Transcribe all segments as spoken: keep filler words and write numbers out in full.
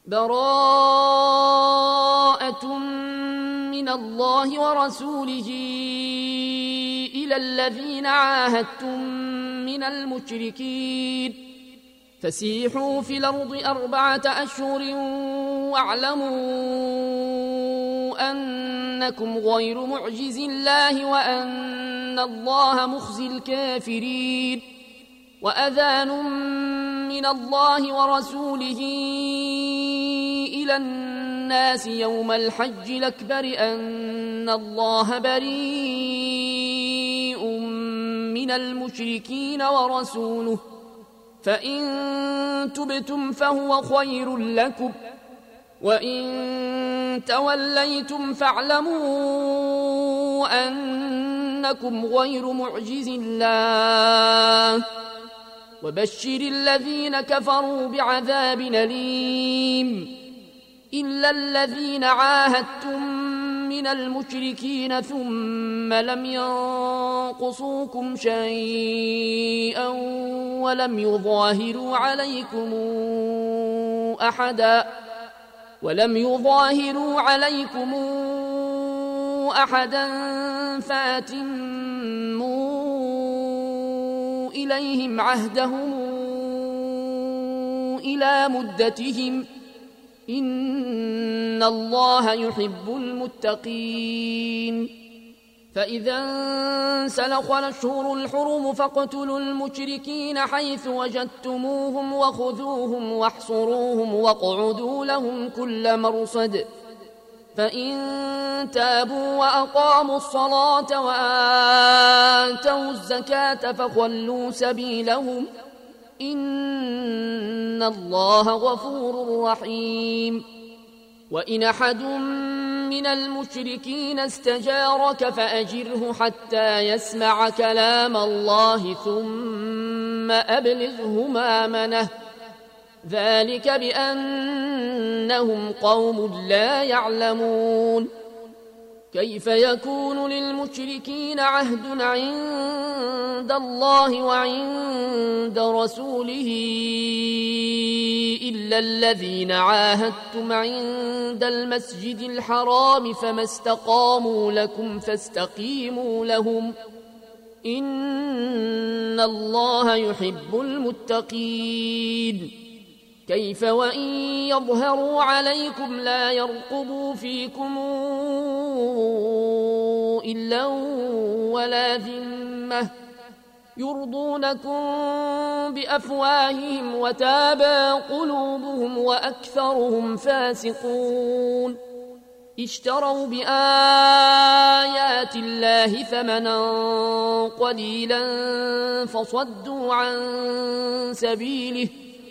براءة من الله ورسوله إلى الذين عاهدتم من المشركين فسيحوا في الأرض أربعة أشهر واعلموا أنكم غير معجز الله وأن الله مخزي الكافرين وأذان من الله ورسوله إلى الناس يوم الحج الأكبر أن الله بريء من المشركين ورسوله فإن تبتم فهو خير لكم وإن توليتم فاعلموا أنكم غير معجز الله وبشر الذين كفروا بعذاب أليم إلا الذين عاهدتم من المشركين ثم لم ينقصوكم شيئا ولم يظاهروا عليكم أحدا ولم يظاهروا عليكم أحدا فأتموا إليهم عهدهم إلى مدتهم إن الله يحب المتقين فإذا انسلخ الأشهر الحرم فاقتلوا المشركين حيث وجدتموهم وخذوهم واحصروهم واقعدوا لهم كل مرصد فإن تابوا وأقاموا الصلاة وآتوا الزكاة فخلوا سبيلهم إن الله غفور رحيم وإن أحد من المشركين استجارك فأجره حتى يسمع كلام الله ثم أبلغه مأمنه ذلك بأنهم قوم لا يعلمون كيف يكون للمشركين عهد عند الله وعند رسوله إلا الذين عاهدتم عند المسجد الحرام فما استقاموا لكم فاستقيموا لهم إن الله يحب المتقين كيف وإن يظهروا عليكم لا يرقبوا فيكم إلا ولا ذمة يرضونكم بأفواههم وتابى قلوبهم وأكثرهم فاسقون اشتروا بآيات الله ثمنا قليلا فصدوا عن سبيله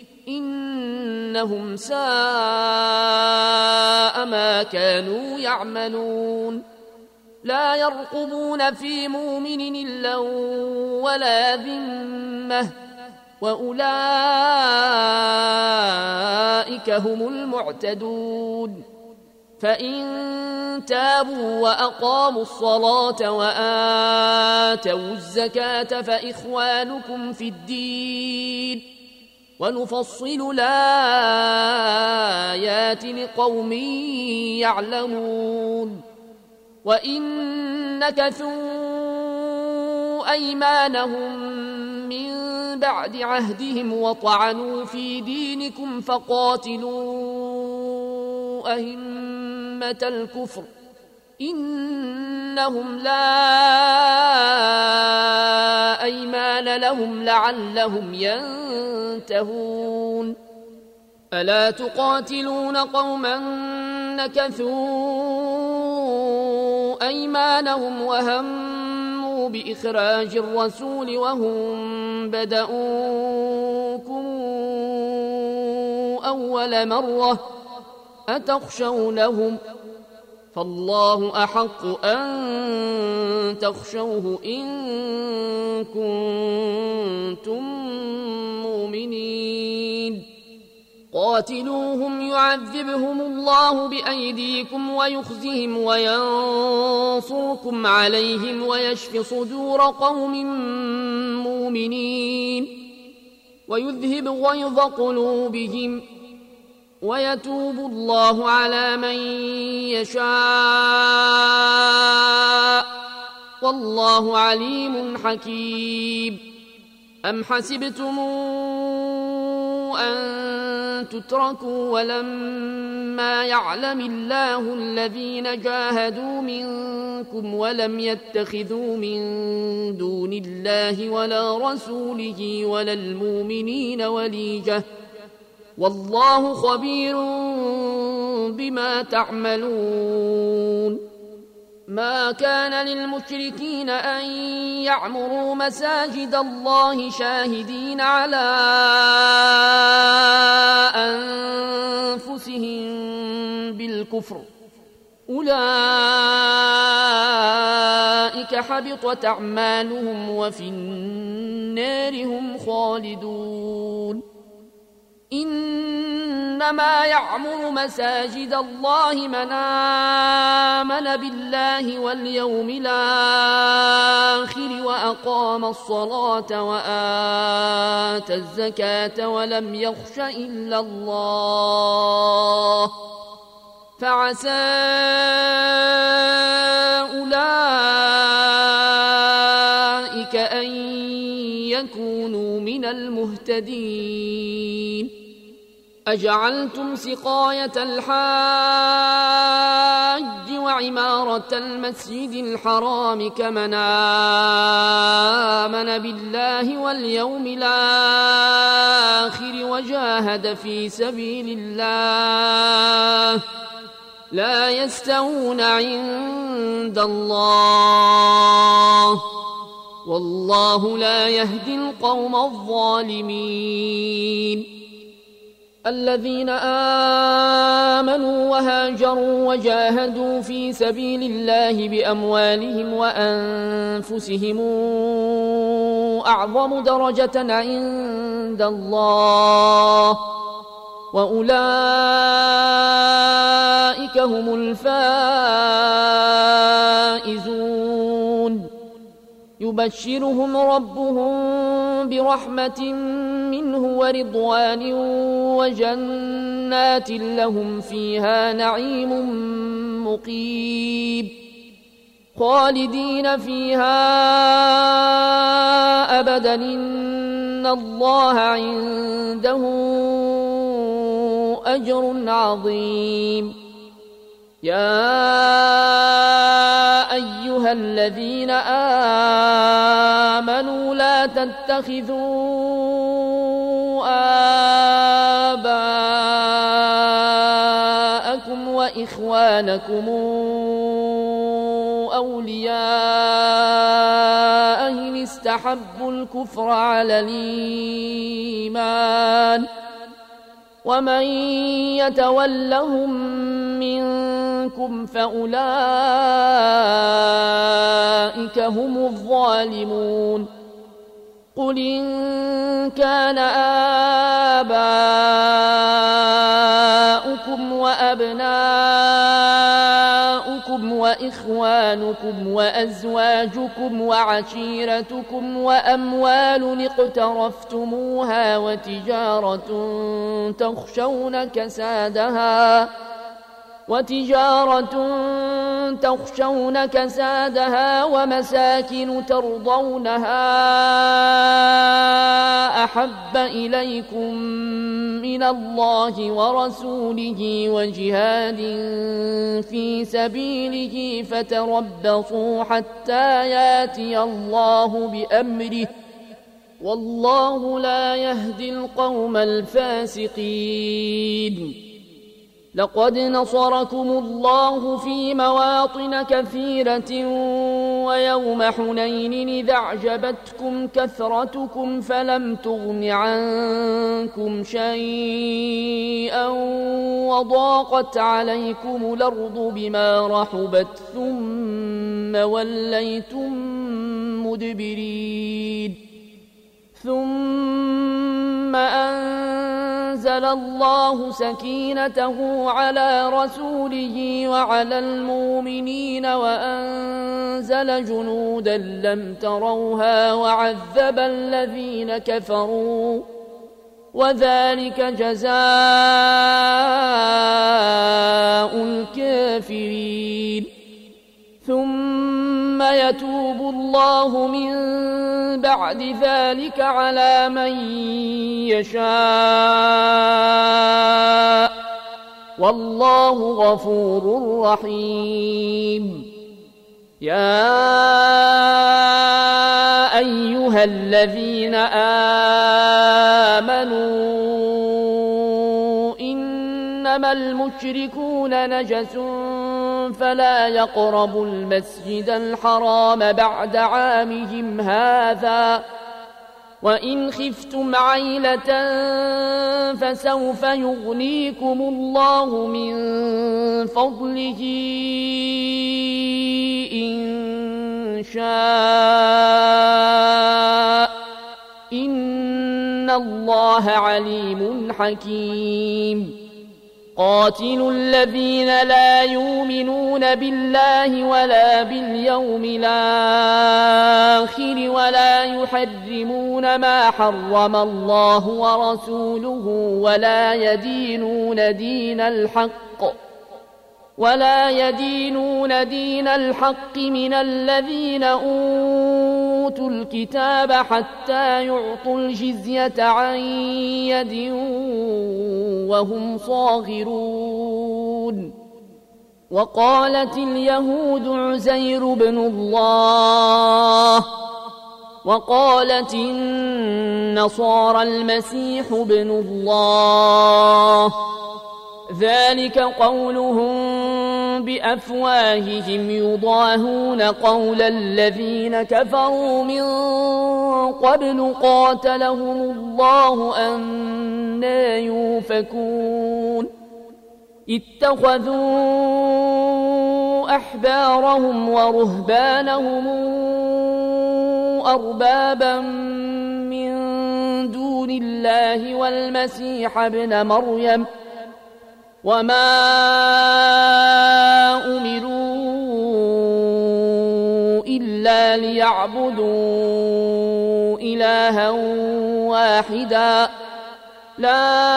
إنهم ساء ما كانوا يعملون لا يرقبون في مؤمن إلا ولا ذمة وأولئك هم المعتدون فإن تابوا وأقاموا الصلاة وآتوا الزكاة فإخوانكم في الدين ونفصل الآيات لقوم يعلمون وإن نكثوا أيمانهم من بعد عهدهم وطعنوا في دينكم فقاتلوا أئمة الكفر إنهم لا أيمان لهم لعلهم ينتهون ألا تقاتلون قوما نكثوا أيمانهم وهموا بإخراج الرسول وهم بدؤوكم أول مرة أتخشونهم فالله أحق أن تخشوه إن كنتم مؤمنين قاتلوهم يعذبهم الله بأيديكم ويخزهم وينصركم عليهم ويشف صدور قوم مؤمنين ويذهب غيظ قلوبهم ويتوب الله على من يشاء والله عليم حكيم. أم حسبتم أن تتركوا ولما يعلم الله الذين جاهدوا منكم ولم يتخذوا من دون الله ولا رسوله ولا المؤمنين وليجة والله خبير بما تعملون. ما كان للمشركين أن يعمروا مساجد الله شاهدين على أنفسهم بالكفر أولئك حبطت أعمالهم وفي النار هم خالدون. إنما يعمر مساجد الله من آمن بالله واليوم الآخر وأقام الصلاة وآتى الزكاة ولم يخش إلا الله فعسى أولئك أن يكونوا من المهتدين. أجعلتم سقاية الحاج وعمارة المسجد الحرام كمن آمن بالله واليوم الآخر وجاهد في سبيل الله لا يستوون عند الله والله لا يهدي القوم الظالمين. الذين آمنوا وهاجروا وجاهدوا في سبيل الله بأموالهم وأنفسهم أعظم درجة عند الله وأولئك هم الفائزون. يبشرهم ربهم برحمة منه ورضوان وجنات لهم فيها نعيم مقيم خالدين فيها أبدا إن الله عنده أجر عظيم. يا أيها الذين آمنوا لا تتخذوا آباءكم وإخوانكم أولياء إن استحبوا الكفر على الإيمان ومن يتولهم منكم فأولئك هم الظالمون. قل إن كان آباؤكم وأبناؤكم وإخوانكم وأزواجكم وعشيرتكم وأموال اقترفتموها وتجارة تخشون كسادها وتجارة تخشون كسادها ومساكن ترضونها أحب إليكم من الله ورسوله وجهاد في سبيله فتربصوا حتى ياتي الله بأمره والله لا يهدي القوم الفاسقين. لقد نصركم الله في مواطن كثيرة ويوم حنين إذ أعجبتكم كثرتكم فلم تغن عنكم شيئا وضاقت عليكم الأرض بما رحبت ثم وليتم مدبرين. ثم أنزل الله سكينته على رسوله وعلى المؤمنين وأنزل جنودا لم تروها وعذب الذين كفروا وذلك جزاء الكافرين. ثم يتوب الله من بعد ذلك على من يشاء والله غفور رحيم. يا أيها الذين آمنوا إنما المشركون نجس فلا يقربوا المسجد الحرام بعد عامهم هذا وإن خفتم عيلة فسوف يغنيكم الله من فضله إن شاء إن الله عليم حكيم. قاتلوا الذين لا يؤمنون بالله ولا باليوم الآخر ولا يحرمون ما حرم الله ورسوله ولا يدينون دين الحق ولا يدينون دين الحق من الذين أوتوا الكتاب حتى يعطوا الجزية عن يد وهم صاغرون. وقالت اليهود عزير بن الله وقالت النصارى المسيح بن الله ذلك قولهم بأفواههم يضاهون قول الذين كفروا من قبل قاتلهم الله أنى يؤفكون. اتخذوا أحبارهم ورهبانهم أربابا من دون الله والمسيح ابن مريم وما أمروا إلا ليعبدوا إلها واحدا لا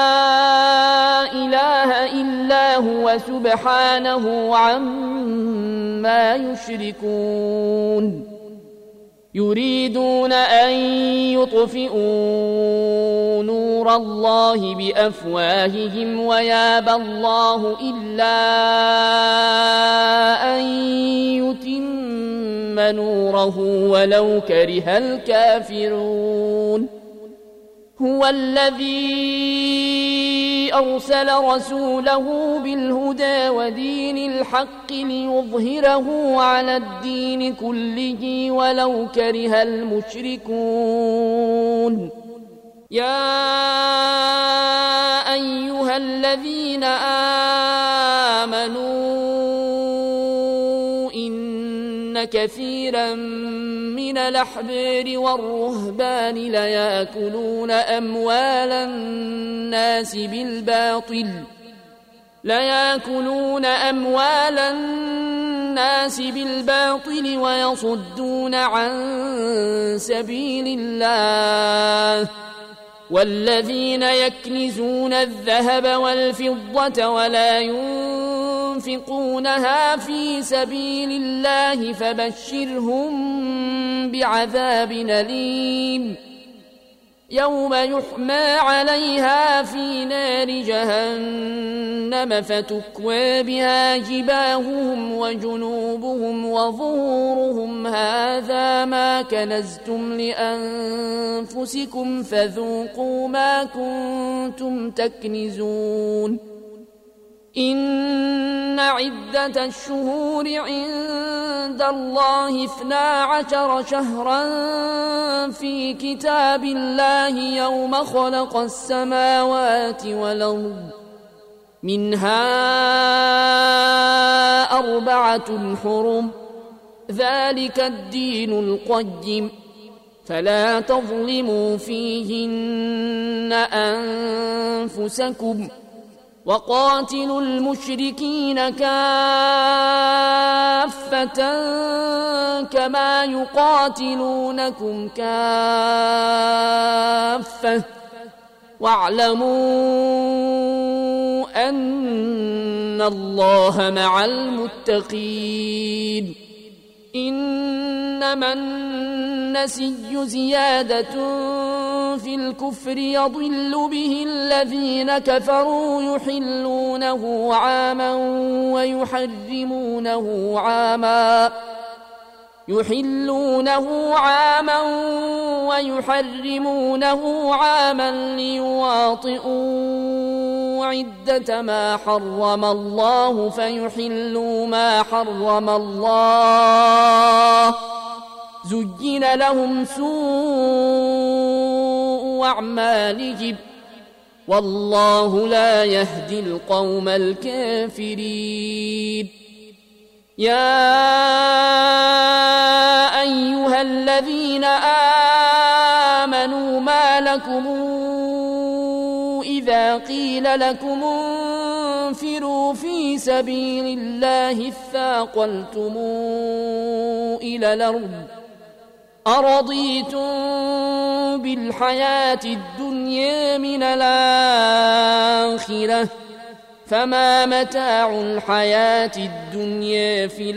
إله إلا هو سبحانه عما يشركون. يريدون أن يطفئوا نور الله بأفواههم ويابى الله إلا أن يتم نوره ولو كره الكافرون. هو الذي أرسل رسوله بالهدى ودين الحق ليظهره على الدين كله ولو كره المشركون. يا أيها الذين آمنوا إن كثيرا من الأحبار والرهبان ليأكلون أموال الناس بالباطل ليأكلون أموال الناس بالباطل ويصدون عن سبيل الله. والذين يكنزون الذهب والفضة ولا ينفقونها في سبيل الله فبشرهم بعذاب أليم يوم يحمى عليها في نار جهنم فتكوى بها جباههم وجنوبهم وظهورهم هذا ما كنزتم لأنفسكم فذوقوا ما كنتم تكنزون. إن عدة الشهور عند الله اثنا عشر شهرا في كتاب الله يوم خلق السماوات والأرض منها أربعة حرم ذلك الدين القيم فلا تظلموا فيهن أنفسكم وقاتلوا المشركين كافة كما يقاتلونكم كافة واعلموا أن الله مع المتقين إنما النسي زيادة في الكفر يضل به الذين كفروا يحلونه عاما ويحرمونه عاما يحلونه عاما ويحرمونه عاما ليواطئوا عدة ما حرم الله فيحلوا ما حرم الله زين لهم سوء أعمالهم والله لا يهدي القوم الكافرين يا أيها الذين آمنوا ما لكم إذا قيل لكم انفروا في سبيل الله اثاقلتم إلى الأرض أرضيتم بالحياة الدنيا من الآخرة فما متاع الحياة الدنيا في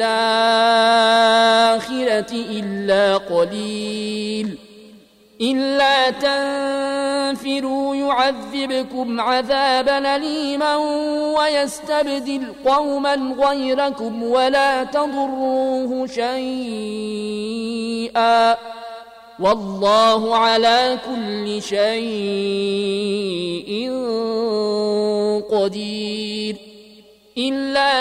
الآخرة إلا قليل إلا تنفروا يعذبكم عذابا أليما ويستبدل قوما غيركم ولا تضروه شيئا والله على كل شيء قدير إلا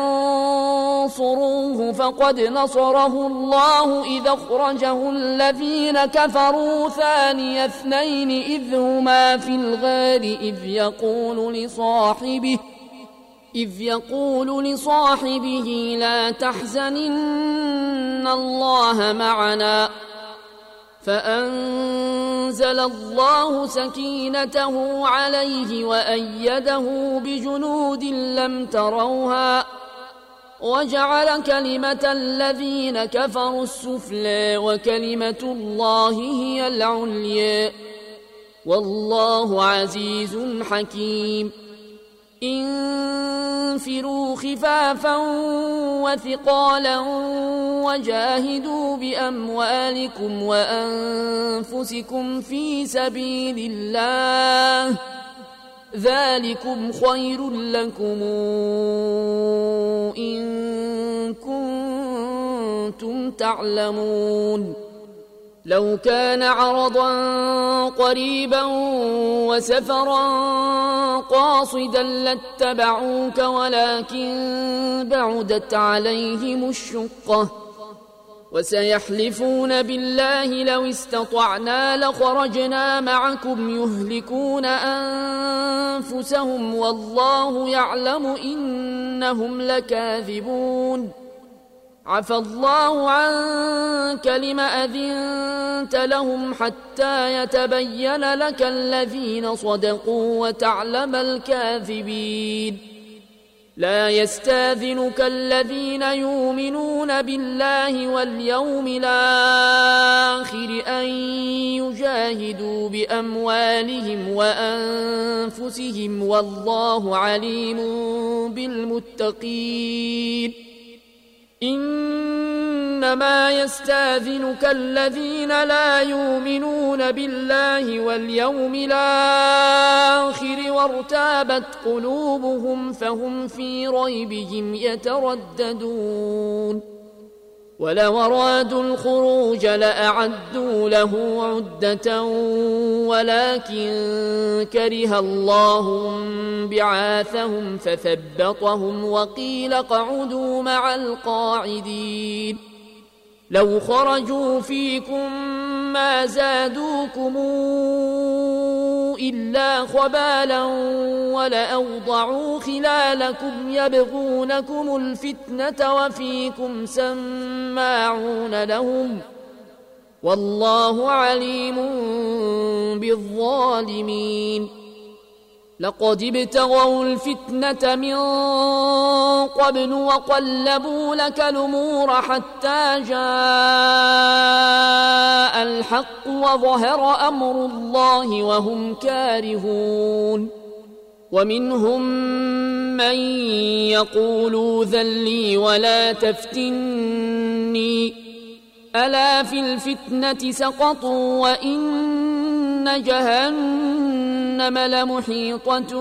تنصروه فقد نصره الله إذا أخرجه الذين كفروا ثاني اثنين إذ هما في الغار إذ يقول لصاحبه إذ يقول لصاحبه لا تحزن إن الله معنا فأنزل الله سكينته عليه وأيده بجنود لم تروها وجعل كلمة الذين كفروا السفلى وكلمة الله هي العليا والله عزيز حكيم انفروا خفافا وثقالا وجاهدوا بأموالكم وأنفسكم في سبيل الله ذلكم خير لكم إن كنتم تعلمون لو كان عرضا قريبا وسفرا قاصدا لاتبعوك ولكن بعدت عليهم الشقة وسيحلفون بالله لو استطعنا لخرجنا معكم يهلكون أنفسهم والله يعلم إنهم لكاذبون عفى الله عنك لم أذنت لهم حتى يتبين لك الذين صدقوا وتعلم الكاذبين لا يستاذنك الذين يؤمنون بالله واليوم الآخر أن يجاهدوا بأموالهم وأنفسهم والله عليم بالمتقين إنما يستاذنك الذين لا يؤمنون بالله واليوم الآخر وارتابت قلوبهم فهم في ريبهم يترددون ولو أرادوا الخروج لأعدوا له عدة ولكن كره الله بعاثهم فثبطهم وقيل اقعدوا مع القاعدين لو خرجوا فيكم ما زادوكم إلا خبالا ولأوضعوا خلالكم يبغونكم الفتنة وفيكم سماعون لهم والله عليم بالظالمين لقد ابتغوا الفتنة من قبل وقلبوا لك الأمور حتى جاء الحق وظهر أمر الله وهم كارهون ومنهم من يقول ذل لي ولا تفتني ألا في الفتنة سقطوا وإن جهنم لمحيطة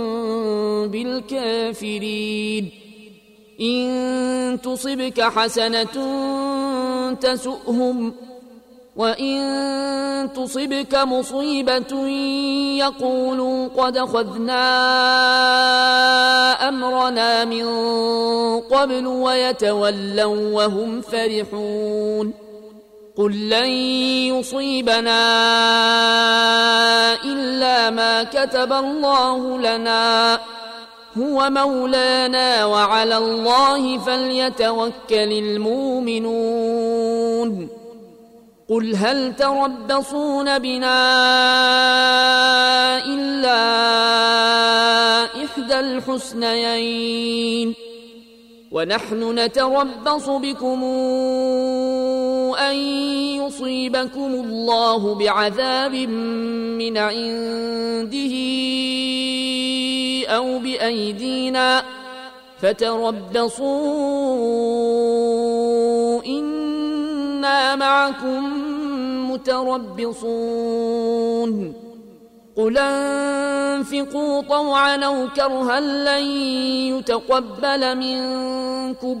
بالكافرين إن تصبك حسنة تسؤهم وإن تصبك مصيبة يقولوا قد أخذنا أمرنا من قبل ويتولوا وهم فرحون قل لن يصيبنا إلا ما كتب الله لنا هو مولانا وعلى الله فليتوكل المؤمنون قل هل تربصون بنا إلا إحدى الحسنيين ونحن نتربص بكم أن يصيبكم الله بعذاب من عنده أو بأيدينا فتربصوا إنا معكم متربصون قل انفقوا طوعا أو كرها لن يتقبل منكم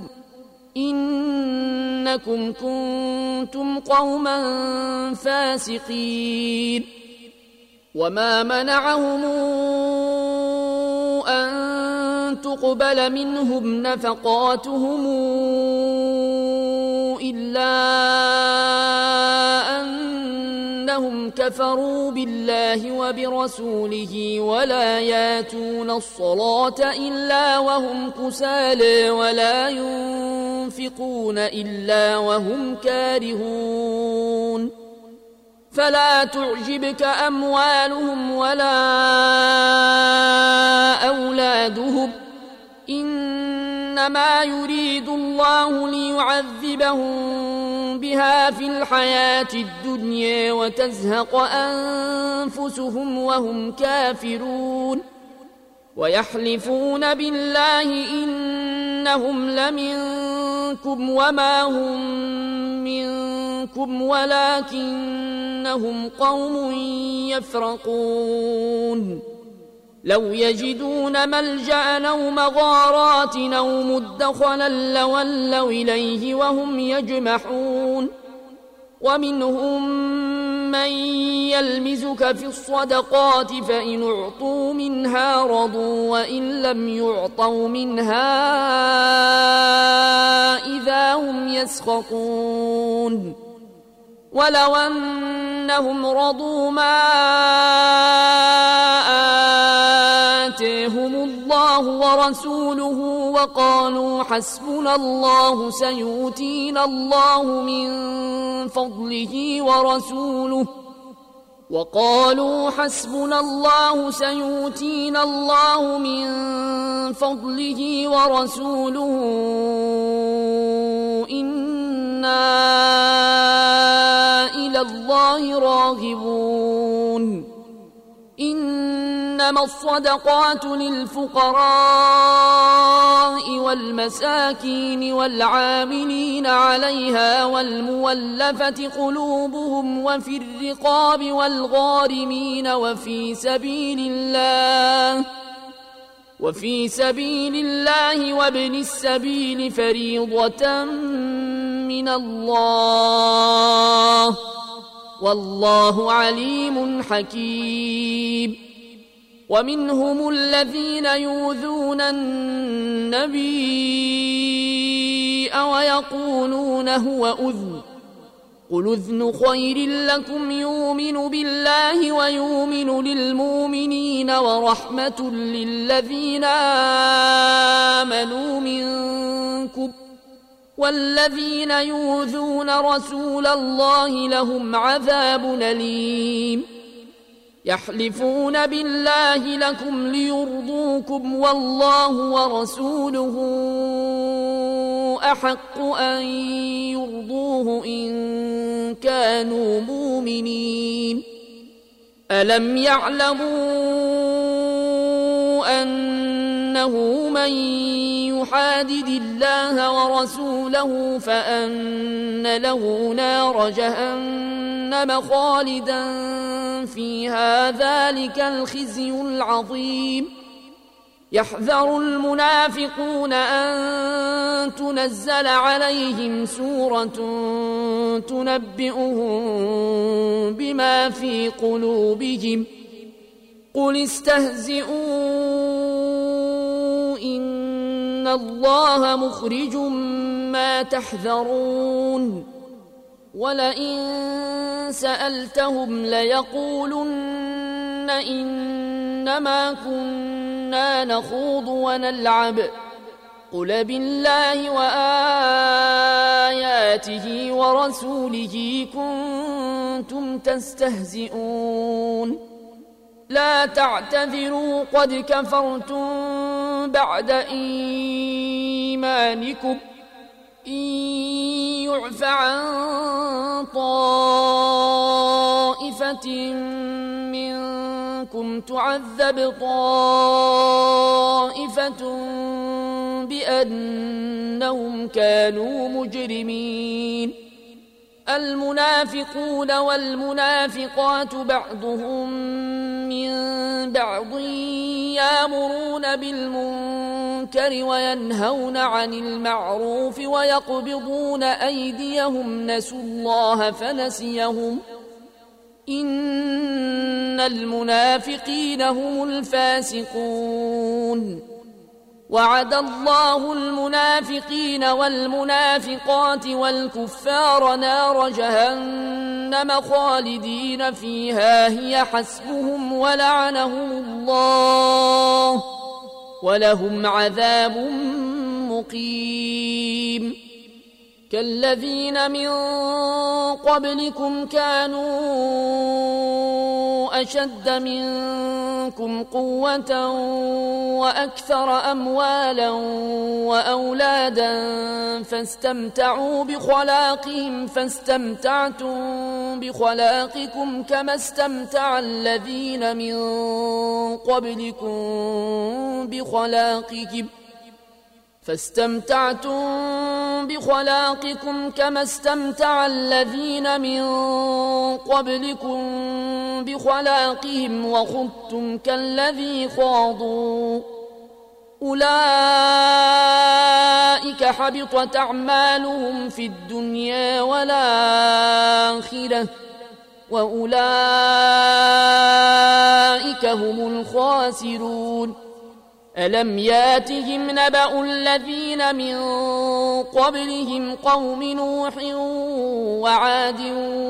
إنكم كنتم قوما فاسقين وما منعهم أن تقبل منهم نفقاتهم إلا أنهم كفروا بالله وبرسوله ولا ياتون الصلاة إلا وهم كسالى ولا ينفقون إلا وهم كارهون فلا تعجبك أموالهم ولا أولادهم إنما يريد الله ليعذبهم بها في الحياة الدنيا وتزهق أنفسهم وهم كافرون ويحلفون بالله إنهم لمنكم وما هم منكم ولكنهم قوم يفرقون لو يجدون ملجأ أو مغارات أو مدخلا لولوا إليه وهم يجمحون ومنهم من يلمزك في الصدقات فإن أعطوا منها رضوا وإن لم يعطوا منها إذا هم يسخطون ولو أنهم رضوا ما آتيهم الله ورسوله وقالوا حسبنا الله سيؤتينا الله من فضله ورسوله وقالوا حسبنا الله سيؤتينا الله من فضله ورسوله إنا إلى الله راغبون إنما الصدقات للفقراء والمساكين والعاملين عليها والمولفة قلوبهم وفي الرقاب والغارمين وفي سبيل الله وفي سبيل الله وابن السبيل فريضة من الله والله عليم حكيم ومنهم الذين يؤذون النبي ويقولون هو أذن قل أذن خير لكم يؤمن بالله ويؤمن للمؤمنين ورحمة للذين آمنوا منكم والذين يؤذون رسول الله لهم عذاب أليم يحلفون بالله لكم ليرضوكم والله ورسوله أحق أن يرضوه إن كانوا مؤمنين. ألم يعلموا أنه من يحادد الله ورسوله فأن له نار جهنم خالدا فيها ذلك الخزي العظيم. يحذر المنافقون أن تنزل عليهم سورة تنبئهم بما في قلوبهم قل استهزئوا إن الله مخرج ما تحذرون. ولئن سألتهم ليقولن إنما كنا نخوض ونلعب قل بالله وآياته ورسوله كنتم تستهزئون. لا تعتذروا قد كفرتم بعد إيمانكم إن يعف عن طائفة منكم تعذب طائفة بأنهم كانوا مجرمين. المنافقون والمنافقات بعضهم من بعض يأمرون بالمنكر وينهون عن المعروف ويقبضون أيديهم نسوا الله فنسيهم إن المنافقين هم الفاسقون. وعد الله المنافقين والمنافقات والكفار نار جهنم خالدين فيها هي حسبهم ولعنهم الله ولهم عذاب مقيم. كالذين من قبلكم كانوا أشد منكم قوة وأكثر أموالا وأولادا فاستمتعوا بخلاقهم فاستمتعتم بخلاقكم كما استمتع الذين من قبلكم بخلاقهم فاستمتعتم بخلاقكم كما استمتع الذين من قبلكم بخلاقهم وخضتم كالذي خاضوا أولئك حبطت أعمالهم في الدنيا والآخرة وأولئك هم الخاسرون. ألم ياتهم نبأ الذين من قبلهم قوم نوح وعاد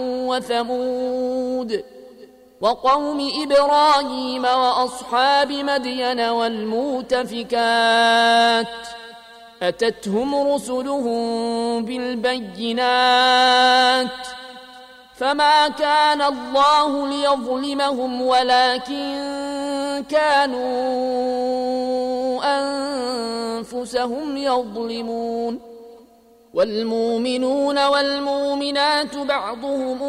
وثمود وقوم إبراهيم وأصحاب مدين والمؤتفكات أتتهم رسلهم بالبينات فما كان الله ليظلمهم ولكن كانوا أنفسهم يظلمون. والمؤمنون والمؤمنات بعضهم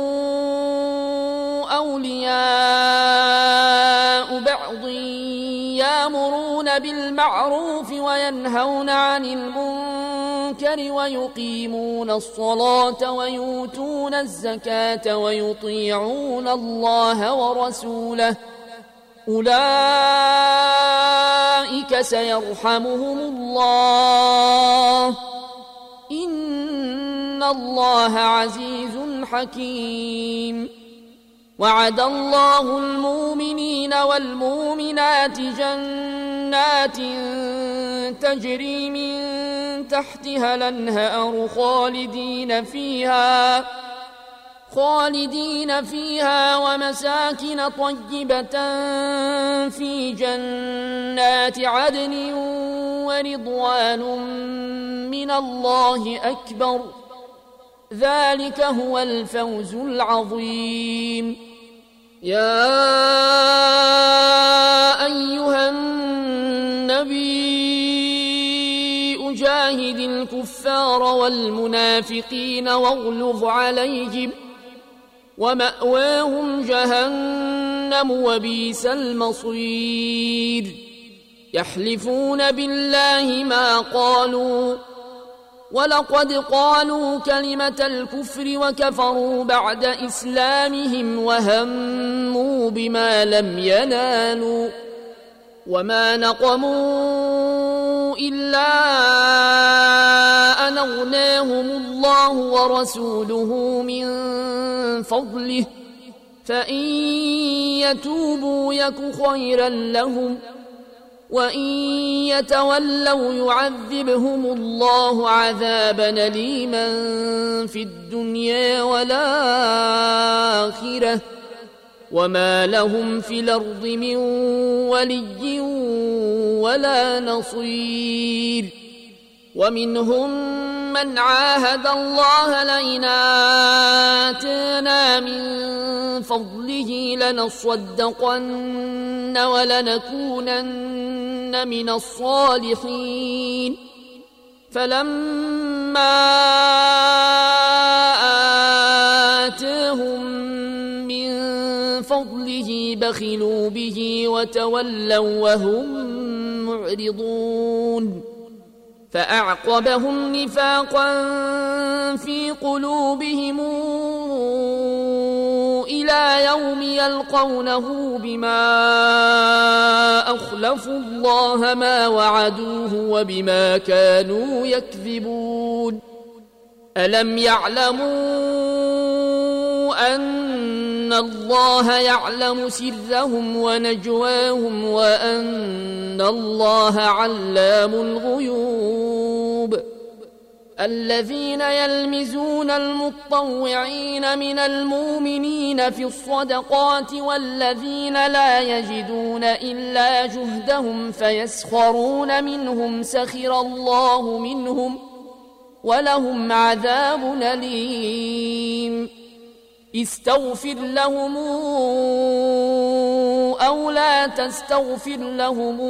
أولياء بعض يأمرون بالمعروف وينهون عن المنكر ويقيمون الصلاة ويؤتون الزكاة ويطيعون الله ورسوله أولئك سيرحمهم الله إن الله عزيز حكيم. وعد الله المؤمنين والمؤمنات جنات تجري من تحتها الأنهار خالدين فيها خالدين فيها ومساكن طيبة في جنات عدن ورضوان من الله أكبر ذلك هو الفوز العظيم. يا أيها النبي أجاهد الكفار والمنافقين واغلظ عليهم ومأواهم جهنم وبئس المصير يحلفون بالله ما قالوا ولقد قالوا كلمة الكفر وكفروا بعد إسلامهم وهموا بما لم ينالوا وما نقموا إلا أن أغناهم الله ورسوله من فضله فإن يتوبوا يك خيرا لهم وإن يتولوا يعذبهم الله عذابا أليما في الدنيا والآخرة وما لهم في الأرض من ولي ولا نصير ومنهم من عاهد الله لئن آتانا من فضله لنصدقن ولنكونن من الصالحين فلما آتاهم من فضله بخلوا به وتولوا وهم معرضون فأعقبهم نفاقا في قلوبهم إلى يوم يلقونه بما أخلفوا الله ما وعدوه وبما كانوا يكذبون ألم يعلموا أن الله يعلم سرهم ونجواهم وأن الله علام الغيوب الذين يلمزون المطوعين من المؤمنين في الصدقات والذين لا يجدون إلا جهدهم فيسخرون منهم سخر الله منهم ولهم عذاب أليم استغفر لهم أو لا تستغفر لهم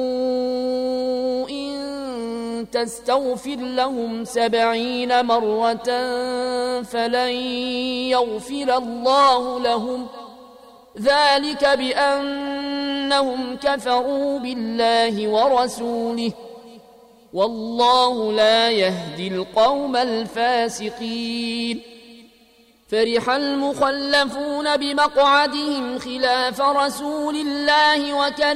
إن تستغفر لهم سبعين مرة فلن يغفر الله لهم ذلك بأنهم كفروا بالله ورسوله والله لا يهدي القوم الفاسقين فرح المخلفون بمقعدهم خلاف رسول الله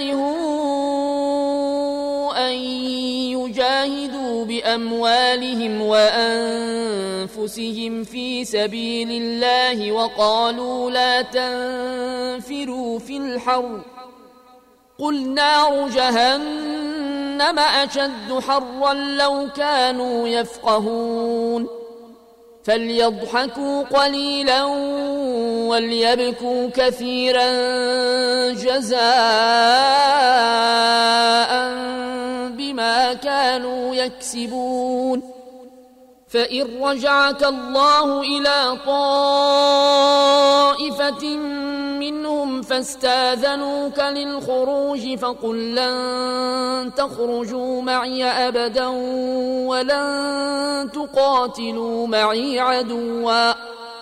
وكرهوا أن يجاهدوا بأموالهم وأنفسهم في سبيل الله وقالوا لا تنفروا في الحر قل نار جهنم أشد حرا لو كانوا يفقهون فليضحكوا قليلا وليبكوا كثيرا جزاء بما كانوا يكسبون فإن رجعك الله إلى طائفة منهم فاستاذنوك للخروج فقل لن تخرجوا معي أبدا ولن تقاتلوا معي عدوا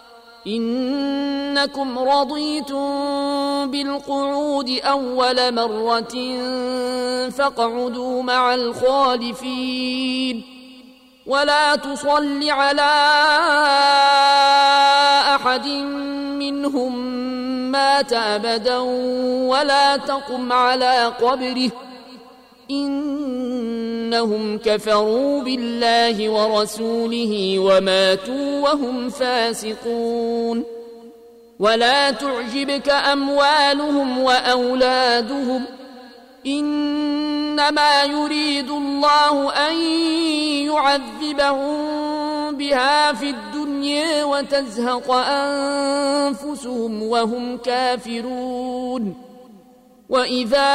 إنكم رضيتم بالقعود أول مرة فاقعدوا مع الخالفين ولا تصل على أحد منهم مات أبدا ولا تقم على قبره إنهم كفروا بالله ورسوله وماتوا وهم فاسقون ولا تعجبك أموالهم وأولادهم إنما يريد الله أن يعذبهم بها في الدنيا وتزهق أنفسهم وهم كافرون وإذا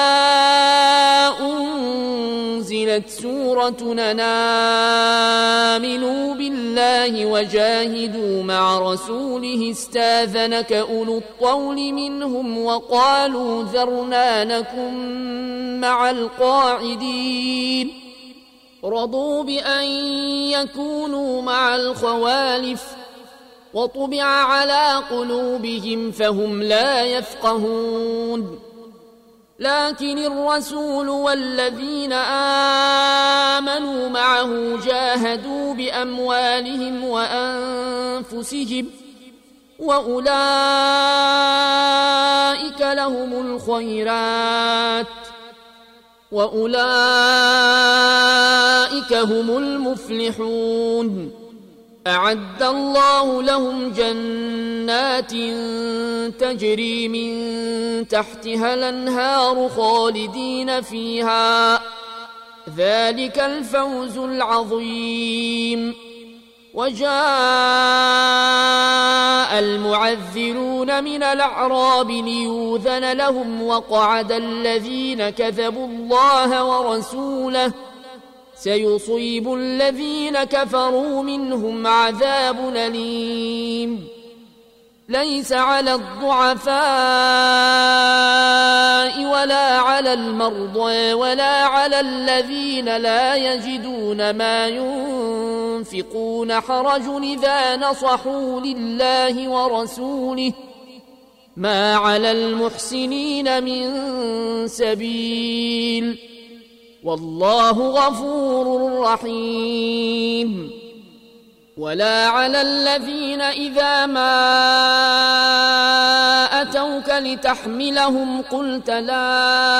أنزلت سورة أن آمنوا بالله وجاهدوا مع رسوله استاذنك أولو الطول منهم وقالوا ذرنا نكن مع القاعدين رضوا بأن يكونوا مع الخوالف وطبع على قلوبهم فهم لا يفقهون لكن الرسول والذين آمنوا معه جاهدوا بأموالهم وأنفسهم وأولئك لهم الخيرات وأولئك هم المفلحون أعد الله لهم جنات تجري من تحتها الأنهار خالدين فيها ذلك الفوز العظيم وجاء المعذرون من الأعراب ليؤذن لهم وقعد الذين كذبوا الله ورسوله سيصيب الذين كفروا منهم عذاب أليم ليس على الضعفاء ولا على المرضى ولا على الذين لا يجدون ما ينفقون حرج إذا نصحوا لله ورسوله ما على المحسنين من سبيل والله غفور رحيم ولا على الذين إذا ما أتوك لتحملهم قلت لا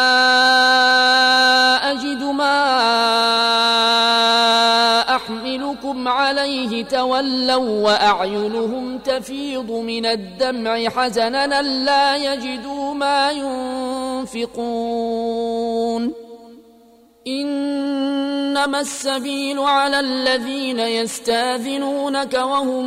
أجد ما أحملكم عليه تولوا وأعينهم تفيض من الدمع حزنا لا يجدوا ما ينفقون إنما السبيل على الذين يستاذنونك وهم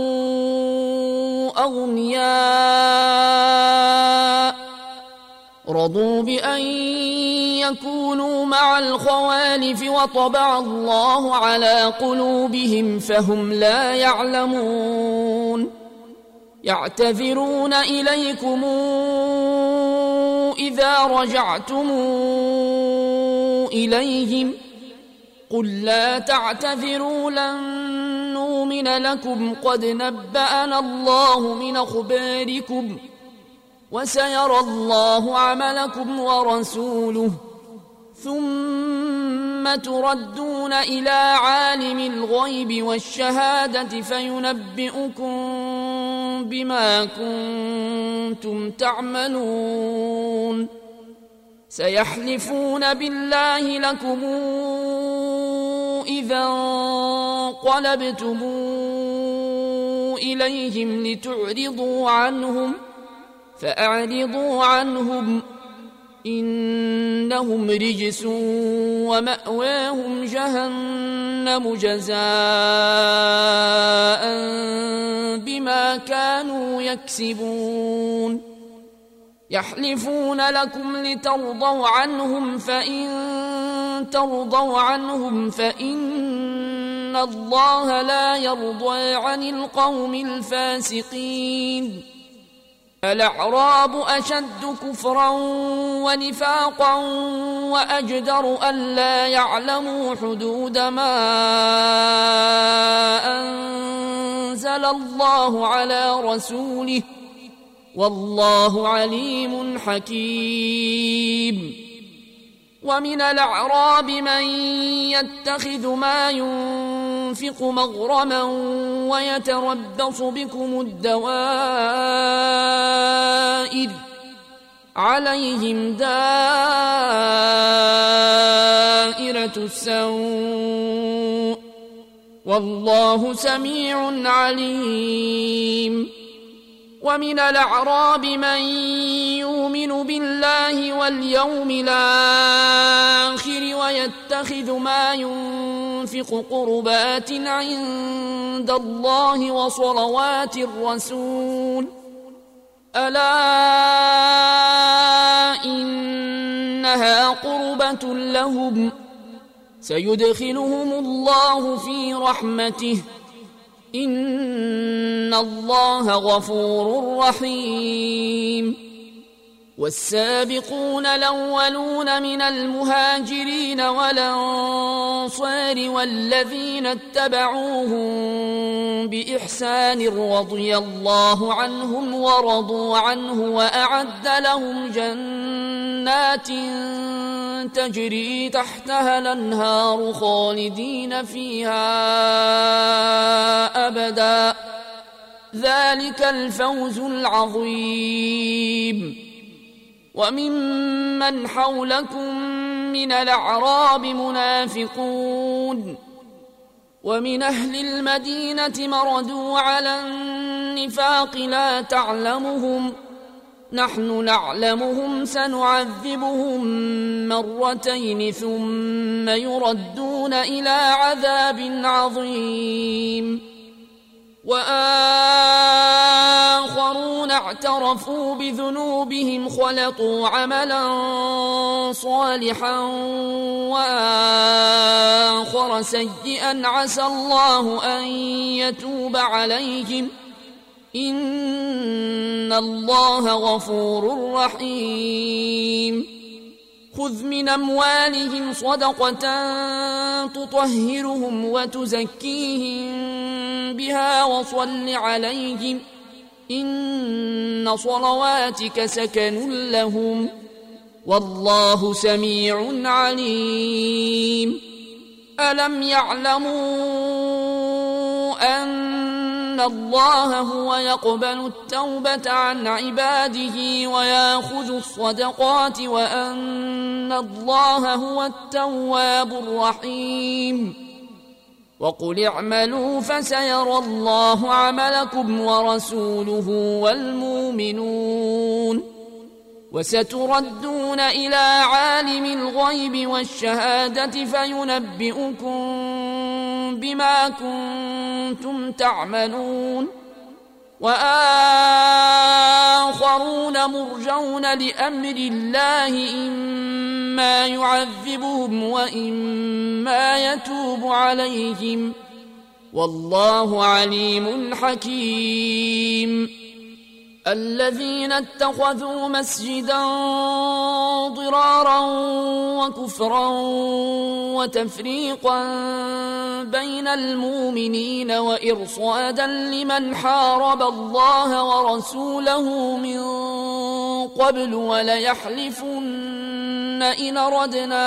أغنياء رضوا بأن يكونوا مع الخوالف وطبع الله على قلوبهم فهم لا يعلمون يعتذرون إليكم إذا رجعتم إليهم قل لا تعتذروا لن نؤمن لكم قد نبأنا الله من أخباركم وسيرى الله عملكم ورسوله ثم تردون إلى عالم الغيب والشهادة فينبئكم بما كنتم تعملون سيحلفون بالله لكم إذا انقلبتم إليهم لتعرضوا عنهم فأعرضوا عنهم إنهم رجس ومأواهم جهنم جزاء بما كانوا يكسبون يحلفون لكم لترضوا عنهم فإن ترضوا عنهم فإن الله لا يرضى عن القوم الفاسقين الأعراب أشد كفرا ونفاقا وأجدر ألا يعلموا حدود ما أنزل الله على رسوله والله عليم حكيم ومن الأعراب من يتخذ ما ينفق مغرما ويتربص بكم الدوائر عليهم دائرة السوء والله سميع عليم ومن الأعراب من يؤمن بالله واليوم الآخر ويتخذ ما ينفق قربات عند الله وصلوات الرسول ألا إنها قربة لهم سيدخلهم الله في رحمته إن الله غفور رحيم والسابقون الأولون من المهاجرين والأنصار والذين اتبعوهم بإحسان رضي الله عنهم ورضوا عنه وأعد لهم جنات تجري تحتها الأنهار خالدين فيها أبدا ذلك الفوز العظيم وممن حولكم من الأعراب منافقون ومن أهل المدينة مردوا على النفاق لا تعلمهم نحن نعلمهم سنعذبهم مرتين ثم يردون إلى عذاب عظيم وآخرون اعترفوا بذنوبهم خلطوا عملا صالحا وآخر سيئا عسى الله أن يتوب عليهم إن الله غفور رحيم خذ من أموالهم صدقة تطهرهم وتزكيهم بها وصل عليهم إن صلواتك سكن لهم والله سميع عليم ألم يعلموا أن الله هو يقبل التوبة عن عباده ويأخذ الصدقات وأن الله هو التواب الرحيم وقل اعملوا فسيرى الله عملكم ورسوله والمؤمنون وستردون إلى عالم الغيب والشهادة فينبئكم بما كنتم تعملون وآخرون مرجون لأمر الله إما يعذبهم وإما يتوب عليهم والله عليم حكيم الذين اتخذوا مسجدا ضرارا وكفرا وتفريقا بين المؤمنين وإرصادا لمن حارب الله ورسوله من قبل وليحلفن إن أردنا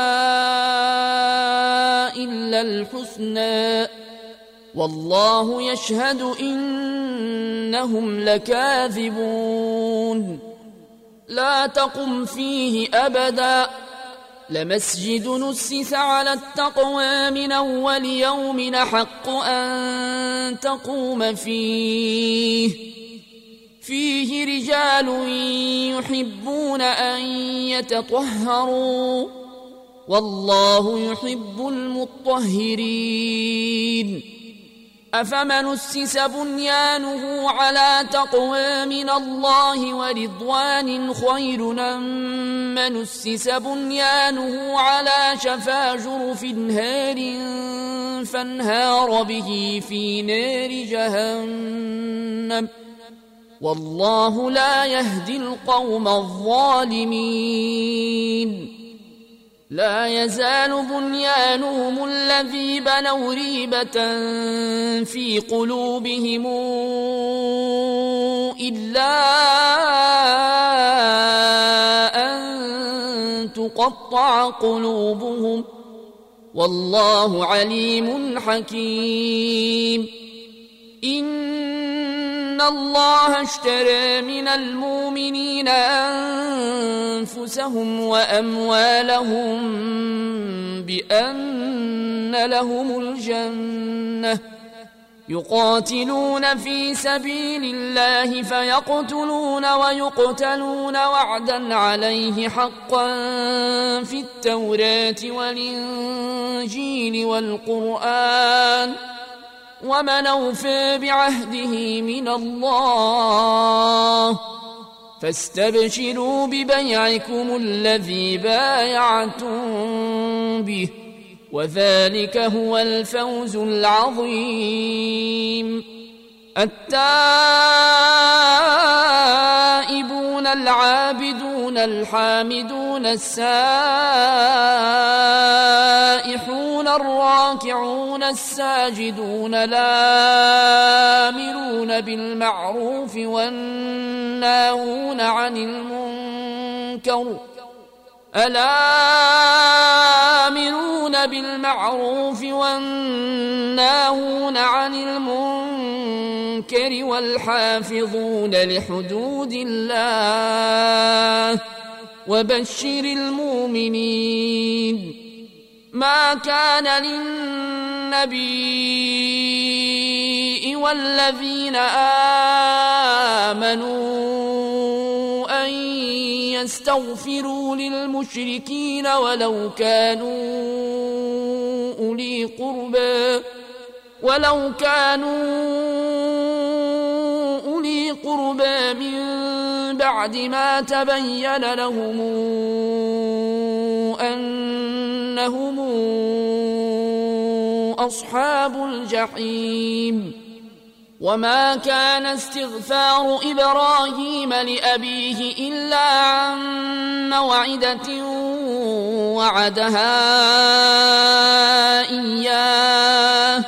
إلا الحسنى والله يشهد إنهم لكاذبون لا تقم فيه أبدا لمسجد نسس على التقوى من أول يوم حق أن تقوم فيه فيه رجال يحبون أن يتطهروا والله يحب المطهرين أفمن أسس بنيانه على تقوى من الله ورضوان خير أم من أسس بنيانه على شفا جرف هار فانهار به في نار جهنم والله لا يهدي القوم الظالمين لا يزال بنيانهم الذي بنوا ريبة في قلوبهم إلا أن تقطع قلوبهم والله عليم حكيم إن الله اشترى من المؤمنين أنفسهم وأموالهم بأن لهم الجنة يقاتلون في سبيل الله فيقتلون ويقتلون وعدا عليه حقا في التوراة والإنجيل والقرآن ومن أوفى بعهده من الله فاستبشروا ببيعكم الذي بايعتم به وذلك هو الفوز العظيم. التائبون العابدون الحامدون السائحون الراكعون الساجدون الآمرون بالمعروف والناهون عن المنكر الآمرون بالمعروف والناهون عن المنكر والحافظون لحدود الله وبشر المؤمنين. ما كان للنبي والذين آمنوا أن يستغفروا للمشركين ولو كانوا أولي قربى ولو كانوا أولي قربى من بعد ما تبين لهم أنهم أصحاب الجحيم. وما كان استغفار إبراهيم لأبيه إلا عن موعدة وعدها إياه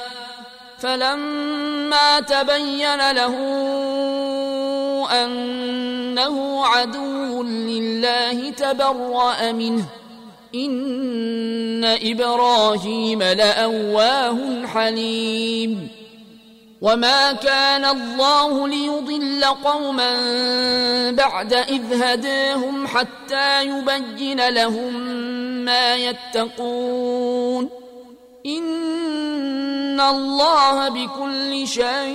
فلما تبين له أنه عدو لله تبرأ منه إن إبراهيم لأواه حليم. وما كان الله ليضل قوما بعد إذ هداهم حتى يبين لهم ما يتقون إن الله بكل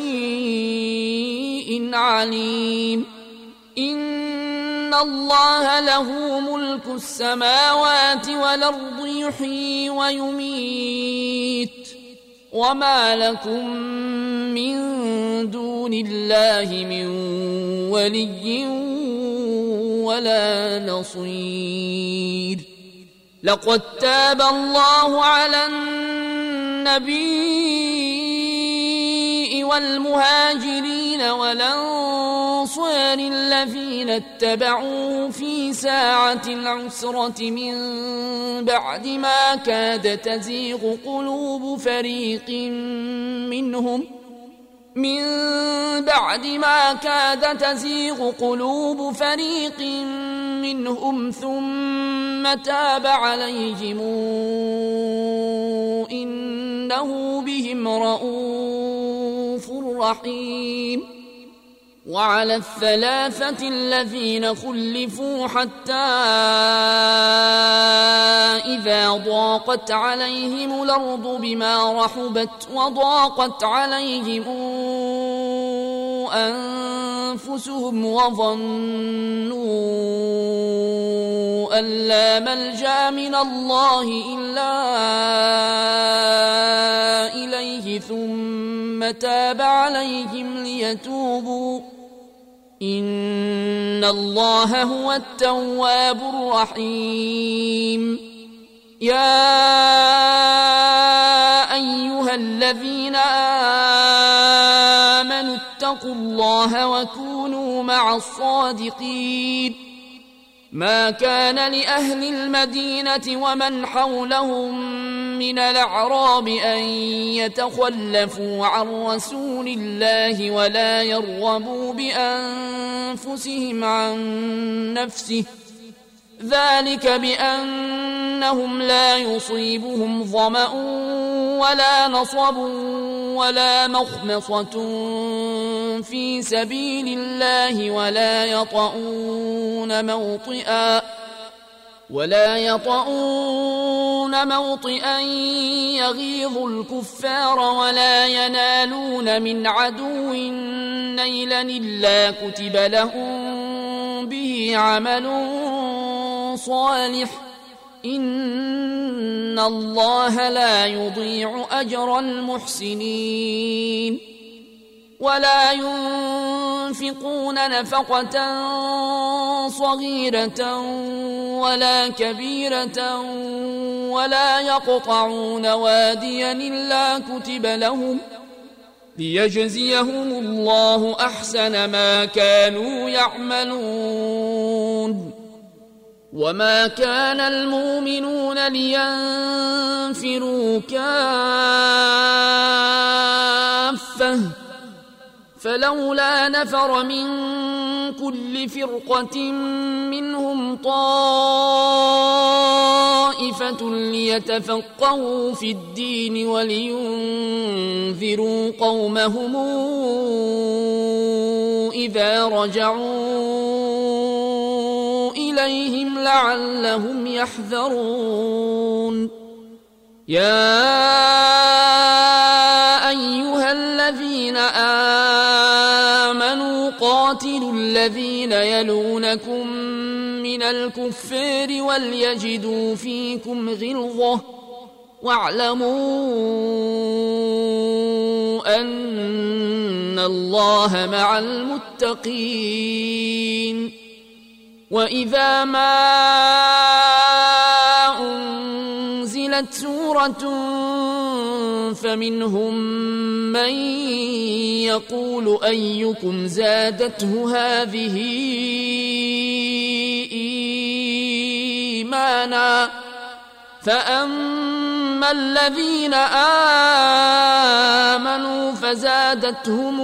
شيء عليم. إن الله له ملك السماوات والأرض يحيي ويميت وما لكم من دون الله من ولي ولا نصير. لقد تاب الله على النبي والمهاجرين والأنصار الذين اتبعوه في ساعة العسرة من بعد ما كاد تزيغ قلوب فريق منهم من بعد ما كاد تزيغ قلوب فريق منهم ثم تاب عليهم إنه بهم رؤوف رحيم. وعلى الثلاثة الذين خلفوا حتى إذا ضاقت عليهم الأرض بما رحبت وضاقت عليهم أنفسهم وظنوا أن لا ملجأ من الله إلا إليه ثم تاب عليهم ليتوبوا إن الله هو التواب الرحيم. يا أيها الذين آمنوا اتقوا الله وكونوا مع الصادقين. ما كان لأهل المدينة ومن حولهم من الأعراب أن يتخلفوا عن رسول الله ولا يرغبوا بأنفسهم عن نفسه ذلك بأنهم لا يصيبهم ظمأ ولا نصب ولا مخمصة في سبيل الله ولا يطؤون موطئا ولا يطؤون موطئا يغيظ الكفار ولا ينالون من عدو نيلا إلا كتب لهم به عمل صالح إن الله لا يضيع أجر المحسنين. ولا ينفقون نفقة صغيرة ولا كبيرة ولا يقطعون واديا إلا كتب لهم ليجزيهم الله أحسن ما كانوا يعملون. وما كان المؤمنون لينفروا كافة فلولا نفر من كل فرقة منهم طائفة ليتفقهوا في الدين ولينذروا قومهم إذا رجعوا إليهم لعلهم يحذرون. يا أيها الذين آمنوا قاتلوا الذين يلونكم من الكفار وليجدوا فيكم غلظة واعلموا أن الله مع المتقين. وإذا ما أنزلت سورة فمنهم من يقول أيكم زادته هذه إيمانا فأما الذين آمنوا فزادتهم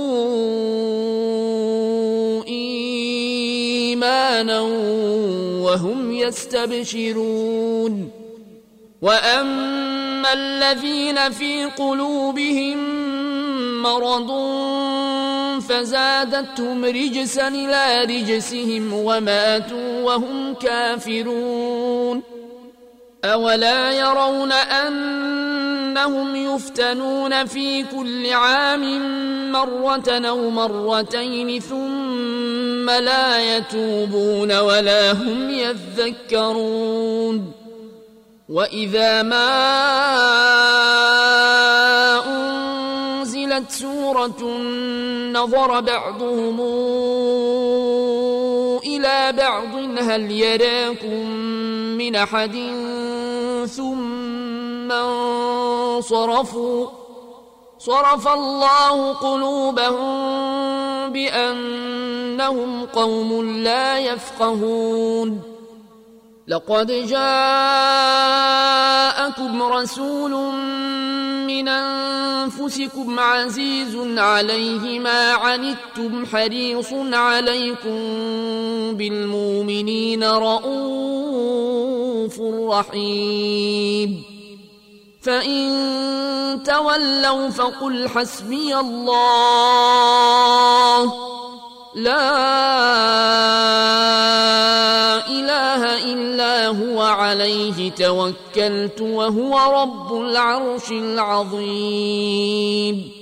إيمانا وهم يستبشرون. وأما الذين في قلوبهم مرض فزادتهم رجسا إلى رجسهم وماتوا وهم كافرون. أولا يرون أنهم يفتنون في كل عام مرة أو مرتين ثم لا يتوبون ولا هم يذكرون. وإذا ما أنزلت سورة نظر بعضهم إلى بعض هل يراكم من أحد ثم انصرفوا صرف الله قلوبهم بأنهم قوم لا يفقهون. لقد جاءكم رسول من أنفسكم عزيز عليه ما عنتم حريص عليكم بالمؤمنين رؤوف رحيم. فإن تولوا فقل حسبي الله لا إله إلا هو عليه توكلت وهو رب العرش العظيم.